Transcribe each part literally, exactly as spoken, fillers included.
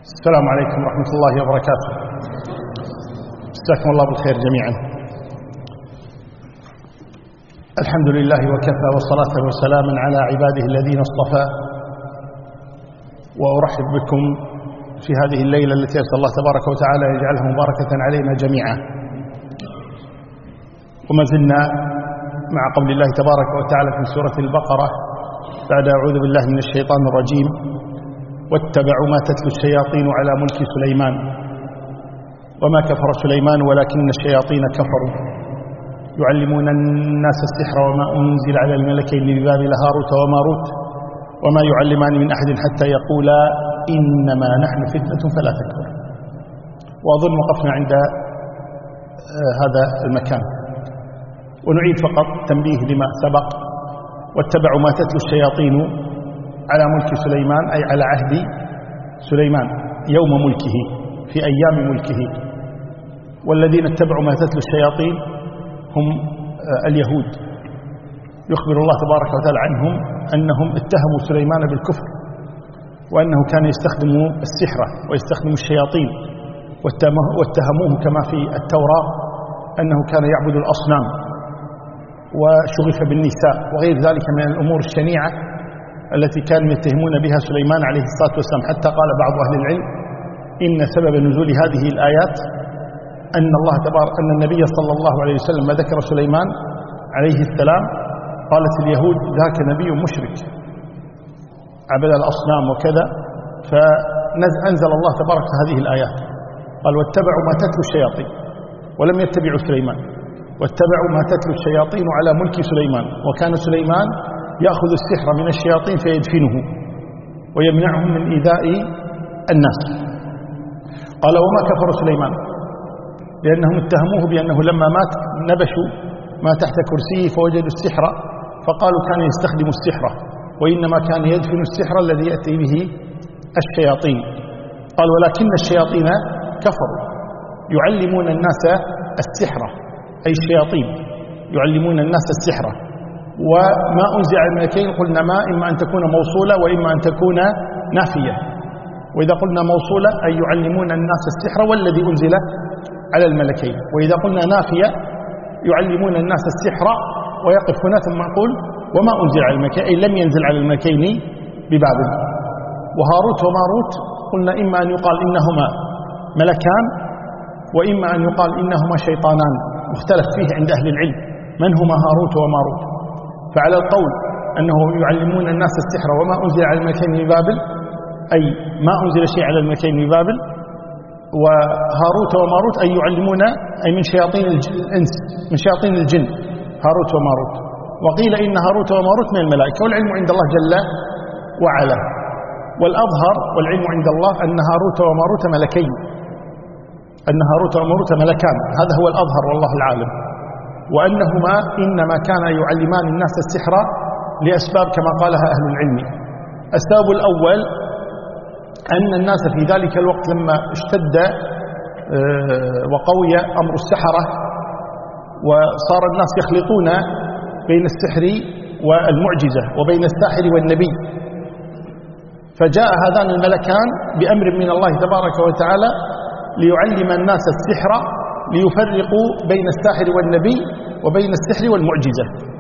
السلام عليكم ورحمة الله وبركاته. جزاكم الله بالخير جميعا. الحمد لله وكفى والصلاة وسلاما على عباده الذين اصطفى، وأرحب بكم في هذه الليلة التي أسأل الله تبارك وتعالى يجعلها مباركة علينا جميعا. وما زلنا مع قول الله تبارك وتعالى في سورة البقرة بعد أعوذ بالله من الشيطان الرجيم: واتبعوا ما تتلو الشياطين على ملك سليمان وما كفر سليمان ولكن الشياطين كفروا يعلمون الناس السحر وما أنزل على الملكين ببابل هاروت وماروت وما يعلمان من أحد حتى يقولا إنما نحن فتنة فلا تكفر. وأظن وقفنا عند هذا المكان، ونعيد فقط تنبيه لما سبق: واتبعوا ما تتلو الشياطين على ملك سليمان، أي على عهد سليمان يوم ملكه في أيام ملكه. والذين اتبعوا ما تتلو الشياطين هم اليهود. يخبر الله تبارك وتعالى عنهم أنهم اتهموا سليمان بالكفر، وأنه كان يستخدم السحرة ويستخدم الشياطين، واتهموه كما في التوراة أنه كان يعبد الأصنام وشغف بالنساء وغير ذلك من الأمور الشنيعة التي كانوا يتهمون بها سليمان عليه الصلاة والسلام. حتى قال بعض أهل العلم إن سبب نزول هذه الآيات أن الله تبارك أن النبي صلى الله عليه وسلم ما ذكر سليمان عليه السلام قالت اليهود: ذاك نبي مشرك عبد الأصنام وكذا. فأنزل الله تبارك هذه الآيات، قال: واتبعوا ما تتلو الشياطين، ولم يتبعوا سليمان، واتبعوا ما تتلو الشياطين على ملك سليمان. وكان سليمان يأخذ السحر من الشياطين فيدفنه ويمنعهم من إيذاء الناس. قال: وما كفر سليمان، لأنهم اتهموه بأنه لما مات نبشوا ما تحت كرسيه فوجدوا السحر فقالوا كان يستخدم السحر، وإنما كان يدفن السحر الذي يأتي به الشياطين. قال: ولكن الشياطين كفروا يعلمون الناس السحر، أي الشياطين يعلمون الناس السحر. وما أنزل على الملكين قلنا ما إما أن تكون موصولة وإما أن تكون نافية. وإذا قلنا موصولة أي يعلمون الناس السحر والذي أنزل على الملكين، وإذا قلنا نافية يعلمون الناس السحر ويقف هنا ثم نقول وما أنزل على الملكين، أي لم ينزل على الملكين ببابل. وهاروت وماروت قلنا إما أن يقال إنهما ملكان، وإما أن يقال إنهما شيطانان، مختلف فيه عند أهل العلم من هما هاروت وماروت. فعلى القول أنه يعلمون الناس السحر وما أنزل على الملكين ببابل، أي ما أنزل شيء على الملكين ببابل. وهاروت وماروت أي يعلمون أي من شياطين الإنس من شياطين الجن هاروت وماروت. وقيل إن هاروت وماروت من الملائكة، والعلم عند الله جل وعلا. والأظهر والعلم عند الله أن هاروت وماروت ملكين، أن هاروت وماروت ملكان، هذا هو الأظهر والله العالم. وأنهما إنما كان يعلمان الناس السحر لأسباب كما قالها أهل العلم. السبب الأول أن الناس في ذلك الوقت لما اشتد وقوي أمر السحرة وصار الناس يخلطون بين السحر والمعجزة وبين الساحر والنبي، فجاء هذان الملكان بأمر من الله تبارك وتعالى ليعلم الناس السحر، ليفرقوا بين الساحر والنبي وبين السحر والمعجزة.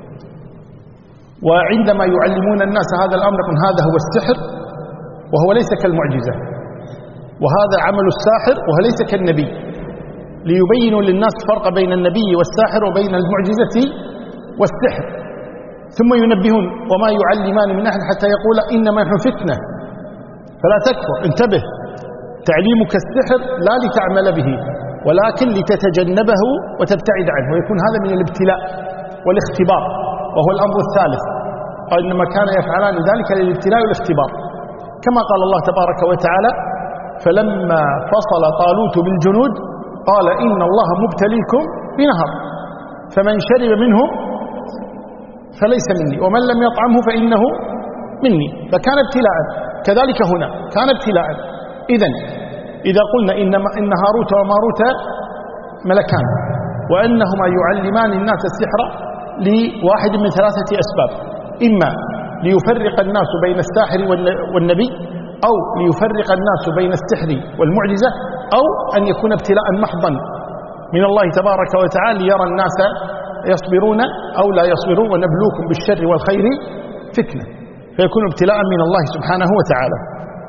وعندما يعلمون الناس هذا الأمر يقول هذا هو السحر وهو ليس كالمعجزة، وهذا عمل الساحر وهو ليس كالنبي، ليبينوا للناس الفرق بين النبي والساحر وبين المعجزة والسحر. ثم ينبهون: وما يعلمان من أحد حتى يقول إنما نحن فتنة فلا تكفر. انتبه، تعليمك السحر لا لتعمل به ولكن لتتجنبه وتبتعد عنه، ويكون هذا من الابتلاء والاختبار، وهو الأمر الثالث. قال: إنما كان يفعلان ذلك للابتلاء والاختبار، كما قال الله تبارك وتعالى: فلما فصل طالوت بالجنود قال إن الله مبتليكم بنهر فمن شرب منه فليس مني ومن لم يطعمه فإنه مني. فكان ابتلاء، كذلك هنا كان ابتلاء. إذن إذا قلنا إنما إن هاروت وماروت ملكان وأنهما يعلمان الناس السحر لواحد من ثلاثة أسباب: إما ليفرق الناس بين الساحر والنبي، أو ليفرق الناس بين السحر والمعجزة، أو أن يكون ابتلاء محضا من الله تبارك وتعالى ليرى الناس يصبرون أو لا يصبرون، ونبلوكم بالشر والخير فتنة، فيكون ابتلاء من الله سبحانه وتعالى.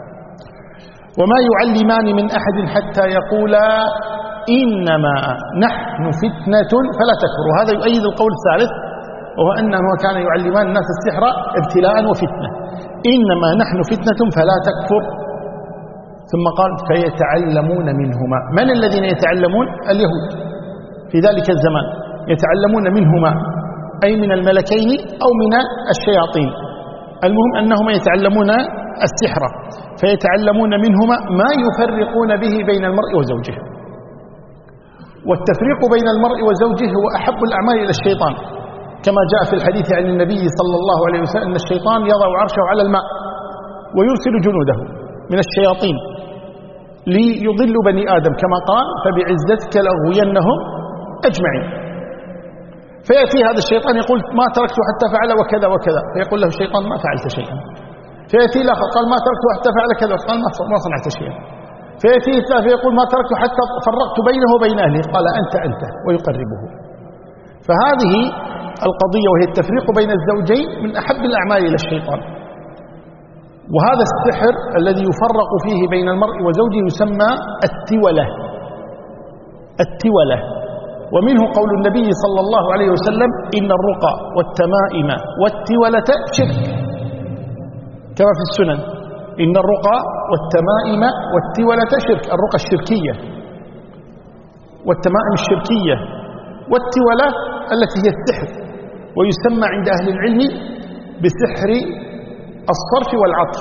وما يعلمان من أحد حتى يقولا إنما نحن فتنة فلا تكفروا. هذا يؤيد القول الثالث، وهو أنه كان يعلمان الناس السحر ابتلاء وفتنة. إنما نحن فتنة فلا تكفر. ثم قال فيتعلمون منهما. من الذين يتعلمون؟ اليهود في ذلك الزمان يتعلمون منهما، أي من الملكين أو من الشياطين، المهم أنهم يتعلمون السحر، فيتعلمون منهما ما يفرقون به بين المرء وزوجه. والتفريق بين المرء وزوجه هو أحب الأعمال إلى الشيطان، كما جاء في الحديث عن النبي صلى الله عليه وسلم أن الشيطان يضع عرشه على الماء ويرسل جنوده من الشياطين ليضلوا بني آدم، كما قال فبعزتك لأغوينهم أجمعين. فيأتي هذا الشيطان يقول ما تركته حتى فعل وكذا وكذا، فيقول له الشيطان ما فعلت شيئا. فيأتي الآخر قال ما تركته حتى فعل كذا، قال ما صنعت شيئا. فيأتي الثالث فيقول ما تركته حتى فرقت بينه وبين أهله، قال أنت أنت، ويقربه. فهذه القضية وهي التفريق بين الزوجين من أحب الأعمال إلى الشيطان. وهذا السحر الذي يفرق فيه بين المرء وزوجه يسمى التولة. التولة. ومنه قول النبي صلى الله عليه وسلم إن الرقى والتمائم والتولة شرك، كما في السنن إن الرقى والتمائم والتولة شرك، الرقى الشركية والتمائم الشركية، والتولة التي هي السحر، ويسمى عند أهل العلم بسحر الصرف والعطف،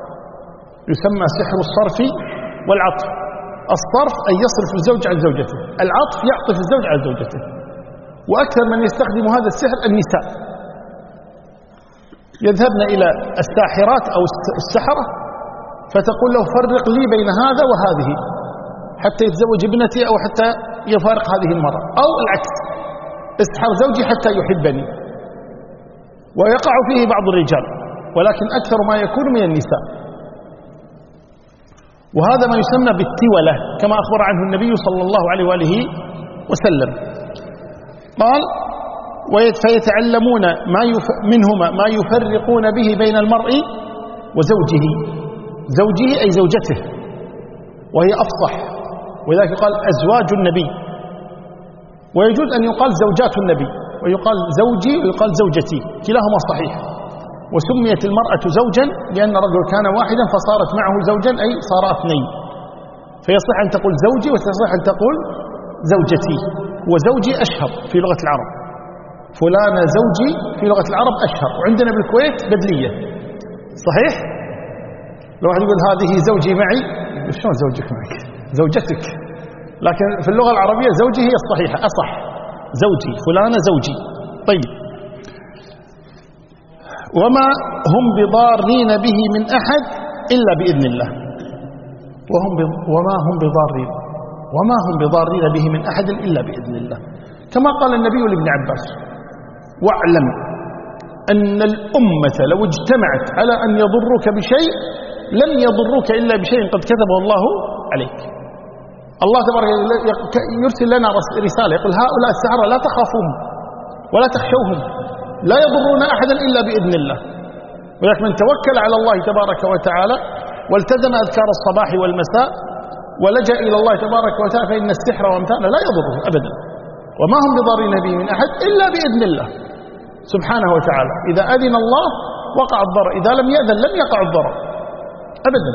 يسمى سحر الصرف والعطف. الصرف أن يصرف الزوج عن زوجته، العطف يعطف الزوج عن زوجته. وأكثر من يستخدم هذا السحر النساء، يذهبن إلى الساحرات أو السحرة فتقول له فرق لي بين هذا وهذه حتى يتزوج ابنتي، أو حتى يفارق هذه المرأة، أو العكس اسحر زوجي حتى يحبني. ويقع فيه بعض الرجال، ولكن أكثر ما يكون من النساء. وهذا ما يسمى بالتولة كما أخبر عنه النبي صلى الله عليه وآله وسلم. قال فيتعلمون ما يف... منهما ما يفرقون به بين المرء وزوجه. زوجه أي زوجته، وهي أفصح، ولذلك قال أزواج النبي. ويجوز أن يقال زوجات النبي، ويقال زوجي ويقال زوجتي، كلاهما صحيح. وسميت المرأة زوجا لأن الرجل كان واحدا فصارت معه زوجا، أي صار اثنين، فيصح أن تقول زوجي ويصح أن تقول زوجتي. وزوجي أشهر في لغة العرب، فلان زوجي في لغة العرب أشهر. وعندنا بالكويت بدلية، صحيح؟ لو واحد يقول هذه زوجي معي، شلون زوجك معك؟ زوجتك. لكن في اللغة العربية زوجي هي الصحيحة أصح، زوجي فلان زوجي. طيب، وما هم بضارين به من أحد إلا بإذن الله. وهم وما هم بضارين وما هم بضارين به من أحد إلا بإذن الله، كما قال النبي لابن عباس واعلم أن الأمة لو اجتمعت على أن يضروك بشيء لم يضروك إلا بشيء قد كتبه الله عليك. الله تبارك يرسل لنا رسالة يقول هؤلاء السحرة لا تخافوهم ولا تخشوهم، لا يضرون أحدا إلا بإذن الله. ولكن من توكل على الله تبارك وتعالى والتزم أذكار الصباح والمساء ولجأ إلى الله تبارك وتعالى فإن السحر وامثاله لا يضره أبدا. وما هم بضارين به من أحد إلا بإذن الله سبحانه وتعالى. إذا أذن الله وقع الضرر، إذا لم يأذن لم يقع الضرر أبدا.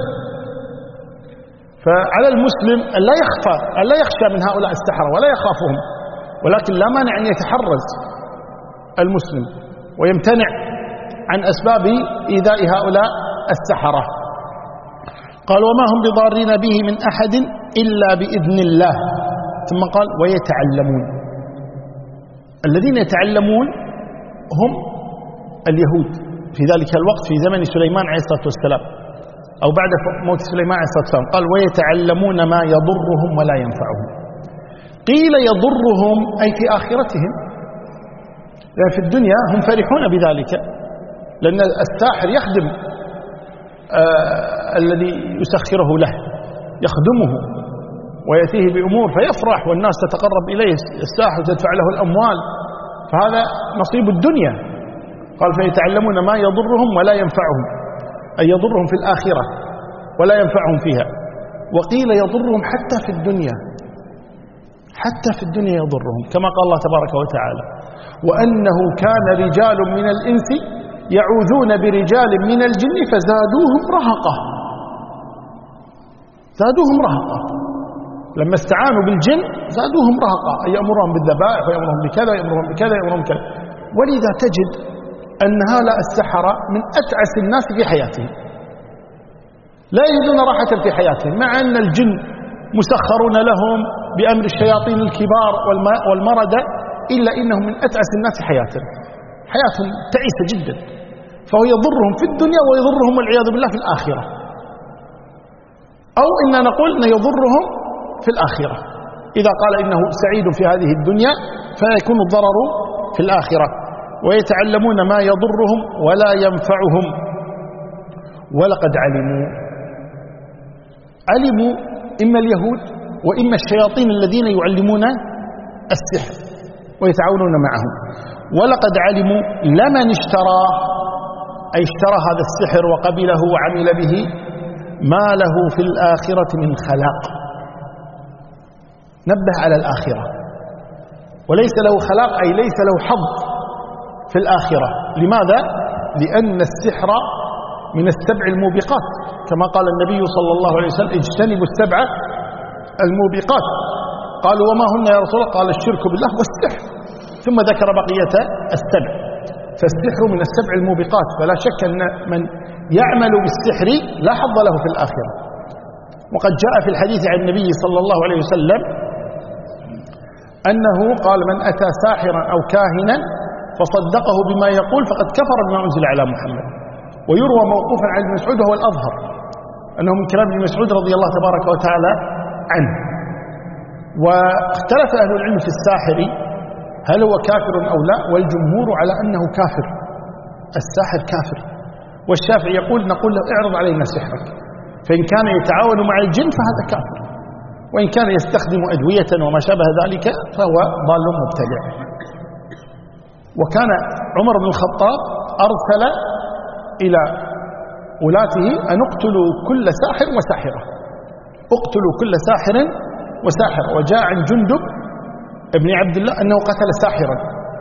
فعلى المسلم أن لا يخفى أن لا يخشى من هؤلاء السحرة ولا يخافهم، ولكن لا مانع أن يتحرز المسلم ويمتنع عن أسباب إيذاء هؤلاء السحرة. قال وما هم بضارين به من أحد إلا بإذن الله. ثم قال ويتعلمون. الذين يتعلمون هم اليهود في ذلك الوقت في زمن سليمان عليه الصلاة والسلام، أو بعد موت سليمان عليه الصلاة والسلام. قال ويتعلمون ما يضرهم ولا ينفعهم. قيل يضرهم أي في آخرتهم، لأن في الدنيا هم فرحون بذلك، لأن الساحر يخدم آه الذي يسخره له يخدمه ويأتيه بأمور فيفرح والناس تتقرب إليه الساحر وتدفع له الأموال، فهذا نصيب الدنيا. قال فيتعلمون ما يضرهم ولا ينفعهم، أي يضرهم في الآخرة ولا ينفعهم فيها. وقيل يضرهم حتى في الدنيا، حتى في الدنيا يضرهم، كما قال الله تبارك وتعالى وأنه كان رجال من الإنس يعوذون برجال من الجن فزادوهم رهقا. زادوهم رهقا، لما استعانوا بالجن زادوهم رهقا، أي يأمرهم بالذبائح ويأمرهم بكذا ويأمرهم بكذا ويأمرهم بكذا. ولذا تجد أن هؤلاء السحرة من أتعس الناس في حياتهم، لا يجدون راحة في حياتهم، مع أن الجن مسخرون لهم بأمر الشياطين الكبار والمردة، إلا إنهم من أتعس الناس حياتهم، حياتهم تعيسة جدا، فهو يضرهم في الدنيا ويضرهم والعياذ بالله في الآخرة، أو إننا نقول أنه يضرهم في الآخرة. إذا قال إنه سعيد في هذه الدنيا فيكون الضرر في الآخرة. ويتعلمون ما يضرهم ولا ينفعهم. ولقد علموا، علموا إما اليهود وإما الشياطين الذين يعلمون السحر ويتعاونون معهم. ولقد علموا لمن اشترى، أي اشترى هذا السحر وقبله وعمل به، ما له في الآخرة من خلاق. نبه على الآخرة، وليس له خلاق أي ليس له حظ في الآخرة. لماذا؟ لأن السحر من السبع الموبقات، كما قال النبي صلى الله عليه وسلم اجتنبوا السبع الموبقات. قالوا وما هن يا رسول الله؟ قال الشرك بالله والسحر، ثم ذكر بقية السبع. فالسحر من السبع الموبقات، فلا شك أن من يعمل بالسحر لا حظ له في الآخرة. وقد جاء في الحديث عن النبي صلى الله عليه وسلم أنه قال من أتى ساحرا أو كاهنا فصدقه بما يقول فقد كفر بما أنزل على محمد. ويروى موقوفا عن ابن مسعود وهو الأظهر أنه من كلام ابن مسعود رضي الله تبارك وتعالى عنه. واختلف أهل العلم في الساحر هل هو كافر أو لا، والجمهور على أنه كافر، الساحر كافر. والشافعي يقول نقول له اعرض علينا سحرك، فإن كان يتعاون مع الجن فهذا كافر، وإن كان يستخدم أدوية وما شابه ذلك فهو ضال مبتدع. وكان عمر بن الخطاب أرسل إلى ولاته أن اقتلوا كل ساحر وساحرة، اقتلوا كل ساحر وساحرة. وجاء عن جندب ابن عبد الله أنه قتل ساحرا.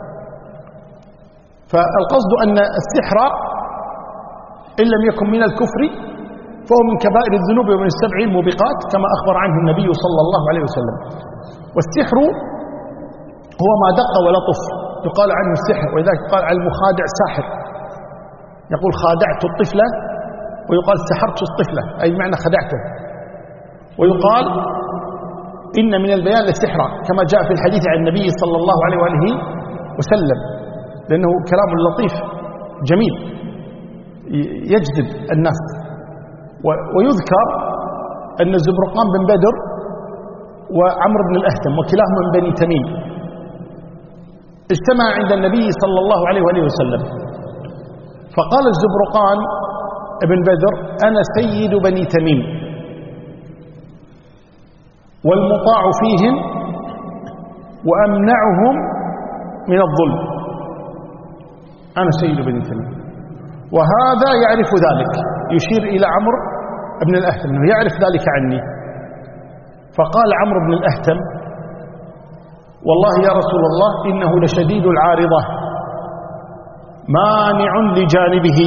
فالقصد أن السحر إن لم يكن من الكفر فهو من كبائر الذنوب ومن السبع الموبقات كما أخبر عنه النبي صلى الله عليه وسلم. والسحر هو ما دق ولطف، يقال عنه السحر، ولذلك قال على المخادع ساحر، يقول خادعت الطفلة، ويقال سحرت الطفلة أي معنى خدعته. ويقال إن من البيان للسحر كما جاء في الحديث عن النبي صلى الله عليه وآله وسلم، لأنه كلام لطيف جميل يجذب الناس. ويذكر أن الزبرقان بن بدر وعمر بن الأهتم وكلاهما من بني تميم اجتمع عند النبي صلى الله عليه وآله وسلم، فقال الزبرقان ابن بدر أنا سيد بني تميم والمطاع فيهم وأمنعهم من الظلم، أنا سيد بني تميم. وهذا يعرف ذلك، يشير إلى عمرو بن الأهتم أنه يعرف ذلك عني. فقال عمرو بن الأهتم والله يا رسول الله إنه لشديد العارضة مانع لجانبه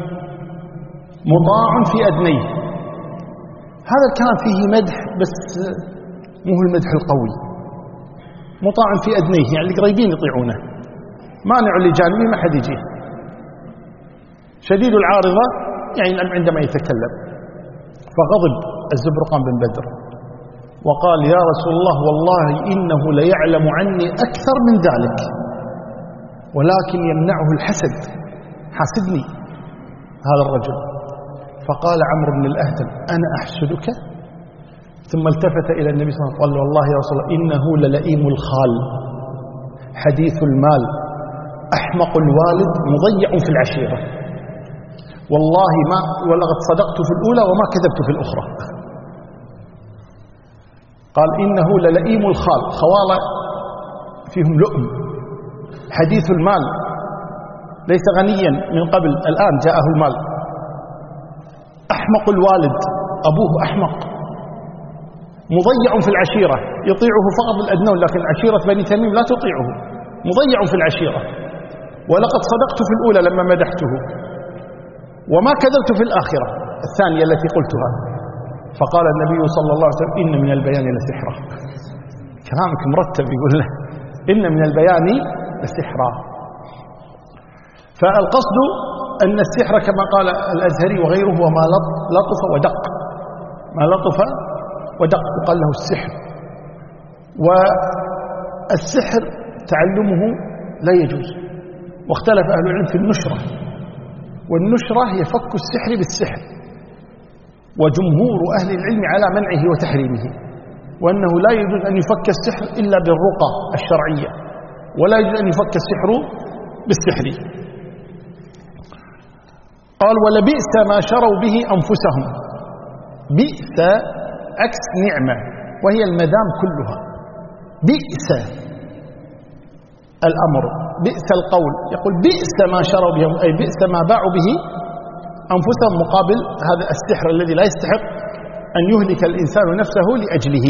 مطاع في أدنيه. هذا كان فيه مدح بس مو هو المدح القوي، مطاع في أدنيه يعني القريبين يطيعونه، مانع لجانبه ما حد يجيه. شديد العارضة يعني عندما يتكلم. فغضب الزبرقان بن بدر وقال يا رسول الله والله إنه ليعلم عني أكثر من ذلك ولكن يمنعه الحسد، حاسدني هذا الرجل. فقال عمرو بن الأهتم أنا أحسدك؟ ثم التفت إلى النبي صلى الله عليه وسلم قال والله يا رسول الله إنه للئيم الخال حديث المال أحمق الوالد مضيع في العشيرة. والله ما ولقد صدقت في الأولى وما كذبت في الأخرى. قال إنه للئيم الخال، خوالة فيهم لؤم، حديث المال، ليس غنيا من قبل الآن جاءه المال. أحمق الوالد، أبوه أحمق. مضيع في العشيرة، يطيعه فقط الأدنون، لكن عشيرة بني تميم لا تطيعه. مضيع في العشيرة. ولقد صدقت في الأولى لما مدحته، وما كذبت في الآخرة الثانية التي قلتها. فقال النبي صلى الله عليه وسلم إن من البيان لسحرا. كلامك مرتب، يقول له إن من البيان لسحرا. فالقصد أن السحر كما قال الأزهري وغيره هو ما لطف ودق، ما لطف ودق يقال له السحر. والسحر تعلمه لا يجوز، واختلف أهل العلم في النشرة، والنشرة هي فك السحر بالسحر، وجمهور أهل العلم على منعه وتحريمه، وأنه لا يجوز أن يفك السحر إلا بالرقى الشرعية، ولا يجوز أن يفك السحر بالسحر. قال ولبئس ما شروا به أنفسهم. بئس عكس نعمة، وهي المدام كلها. بئس الأمر، بئس القول، يقول بئس ما شروا به، أي بئس ما باعوا به أنفسهم مقابل هذا السحر الذي لا يستحق أن يهلك الإنسان نفسه لأجله.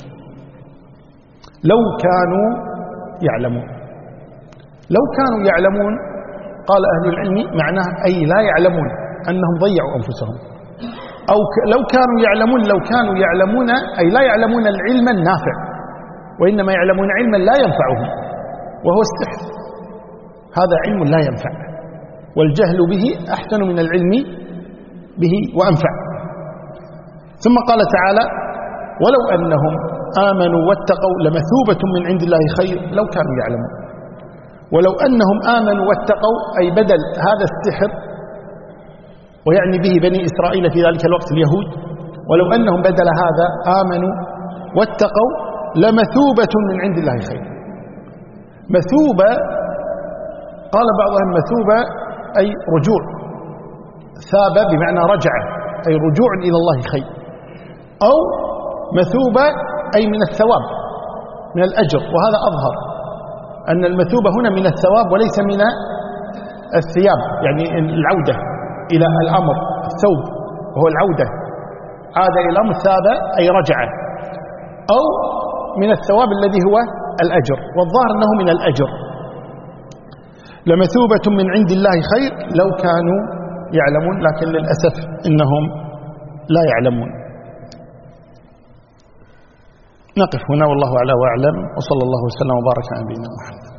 لو كانوا يعلمون. لو كانوا يعلمون قال أهل العلم معناه أي لا يعلمون أنهم ضيعوا أنفسهم، أو لو كانوا يعلمون، لو كانوا يعلمون أي لا يعلمون العلم النافع، وإنما يعلمون علما لا ينفعهم، وهو السحر. هذا علم لا ينفع، والجهل به أحسن من العلم به وأنفع. ثم قال تعالى ولو أنهم آمنوا واتقوا لمثوبة من عند الله خير لو كانوا يعلمون. ولو أنهم آمنوا واتقوا أي بدل هذا السحر، ويعني به بني إسرائيل في ذلك الوقت اليهود، ولو أنهم بدل هذا آمنوا واتقوا لمثوبة من عند الله خير. مثوبة قال بعضهم مثوبة أي رجوع، ثاب بمعنى رجع، أي رجوع إلى الله خير، أو مثوبة أي من الثواب من الأجر، وهذا أظهر أن المثوبة هنا من الثواب وليس من الثياب، يعني العودة إلى الأمر، الثوب وهو العودة، عاد إلى الأمر، ثاب أي رجع، أو من الثواب الذي هو الأجر، والظاهر أنه من الأجر. لمثوبة من عند الله خير لو كانوا يعلمون، لكن للأسف إنهم لا يعلمون. نقف هنا والله أعلى وأعلم، وصلى الله وسلم وبارك على نبينا محمد.